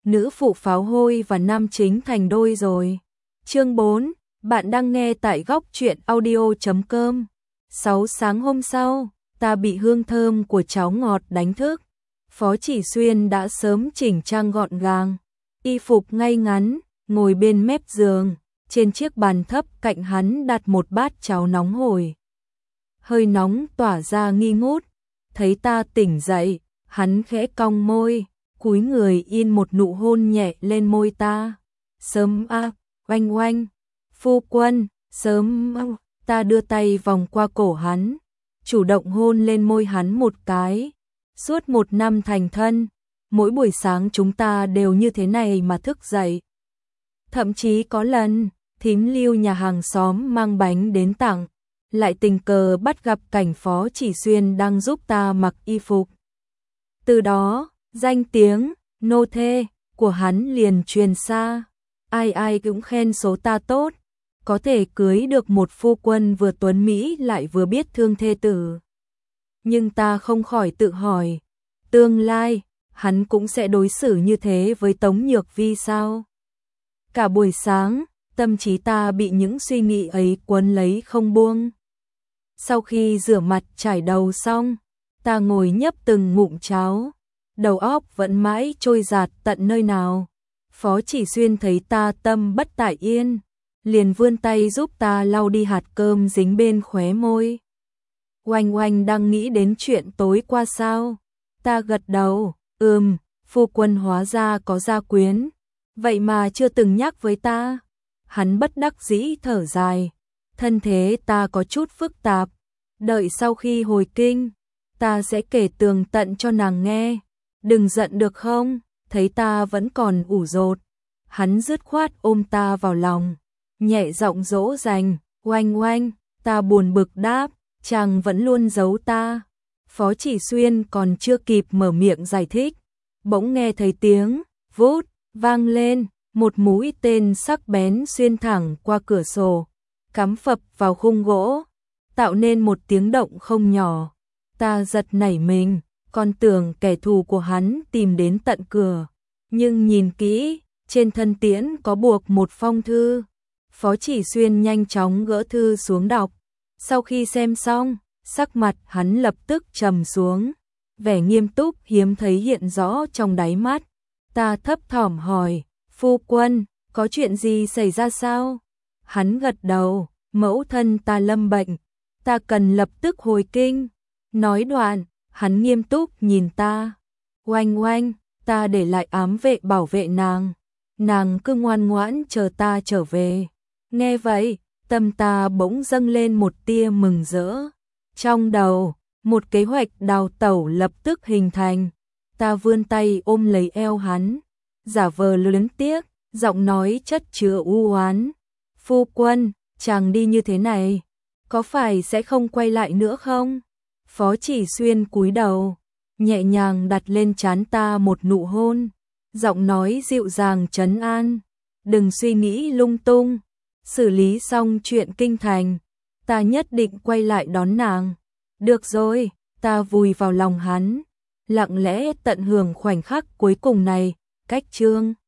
nữ phụ pháo hôi và nam chính thành đôi rồi. Chương 4, bạn đang nghe tại góc truyện audio.com. 6 sáng hôm sau, ta bị hương thơm của cháo ngọt đánh thức. Phó Chỉ Xuyên đã sớm chỉnh trang gọn gàng, y phục ngay ngắn, ngồi bên mép giường, trên chiếc bàn thấp cạnh hắn đặt một bát cháo nóng hổi. Hơi nóng tỏa ra nghi ngút, thấy ta tỉnh dậy, hắn khẽ cong môi, cúi người in một nụ hôn nhẹ lên môi ta. Sớm à, oanh oanh, phu quân, sớm à. Ta đưa tay vòng qua cổ hắn, chủ động hôn lên môi hắn một cái. Suốt 1 năm thành thân, mỗi buổi sáng chúng ta đều như thế này mà thức dậy. Thậm chí có lần, thím Lưu nhà hàng xóm mang bánh đến tặng, lại tình cờ bắt gặp cảnh Phó Chỉ Xuyên đang giúp ta mặc y phục. Từ đó, danh tiếng, nô thê của hắn liền truyền xa, ai ai cũng khen số ta tốt, có thể cưới được một phu quân vừa tuấn mỹ lại vừa biết thương thê tử. Nhưng ta không khỏi tự hỏi, tương lai, hắn cũng sẽ đối xử như thế với Tống Nhược Vi sao? Cả buổi sáng, tâm trí ta bị những suy nghĩ ấy quấn lấy không buông. Sau khi rửa mặt chải đầu xong, ta ngồi nhấp từng ngụm cháo, đầu óc vẫn mãi trôi dạt tận nơi nào. Phó Chỉ Xuyên thấy ta tâm bất tại yên, liền vươn tay giúp ta lau đi hạt cơm dính bên khóe môi. Oanh oanh đang nghĩ đến chuyện tối qua sao? Ta gật đầu, phu quân hóa ra có gia quyến, vậy mà chưa từng nhắc với ta. Hắn bất đắc dĩ thở dài, thân thế ta có chút phức tạp, đợi sau khi hồi kinh, ta sẽ kể tường tận cho nàng nghe. Đừng giận được không? Thấy ta vẫn còn ủ rột, hắn dứt khoát ôm ta vào lòng, nhẹ giọng dỗ dành. Oanh oanh, ta buồn bực đáp, chàng vẫn luôn giấu ta. Phó Chỉ Xuyên còn chưa kịp mở miệng giải thích, bỗng nghe thấy tiếng vút vang lên, một mũi tên sắc bén xuyên thẳng qua cửa sổ, cắm phập vào khung gỗ, tạo nên một tiếng động không nhỏ. Ta giật nảy mình, còn tưởng kẻ thù của hắn tìm đến tận cửa, nhưng nhìn kỹ, trên thân tiễn có buộc một phong thư. Phó Chỉ Xuyên nhanh chóng gỡ thư xuống đọc, sau khi xem xong, sắc mặt hắn lập tức trầm xuống, vẻ nghiêm túc hiếm thấy hiện rõ trong đáy mắt. Ta thấp thỏm hỏi, phu quân, có chuyện gì xảy ra sao? Hắn gật đầu, mẫu thân ta lâm bệnh, ta cần lập tức hồi kinh. Nói đoạn, hắn nghiêm túc nhìn ta. Oanh oanh, ta để lại ám vệ bảo vệ nàng cứ ngoan ngoãn chờ ta trở về. Nghe vậy, tâm ta bỗng dâng lên một tia mừng rỡ. Trong đầu, một kế hoạch đào tẩu lập tức hình thành. Ta vươn tay ôm lấy eo hắn, giả vờ luyến tiếc, giọng nói chất chứa u oán. Phu quân, chàng đi như thế này, có phải sẽ không quay lại nữa không? Phó Chỉ Xuyên cúi đầu, nhẹ nhàng đặt lên trán ta một nụ hôn, giọng nói dịu dàng trấn an. Đừng suy nghĩ lung tung, xử lý xong chuyện kinh thành, ta nhất định quay lại đón nàng. Được rồi, ta vùi vào lòng hắn, lặng lẽ tận hưởng khoảnh khắc cuối cùng này. Cách chương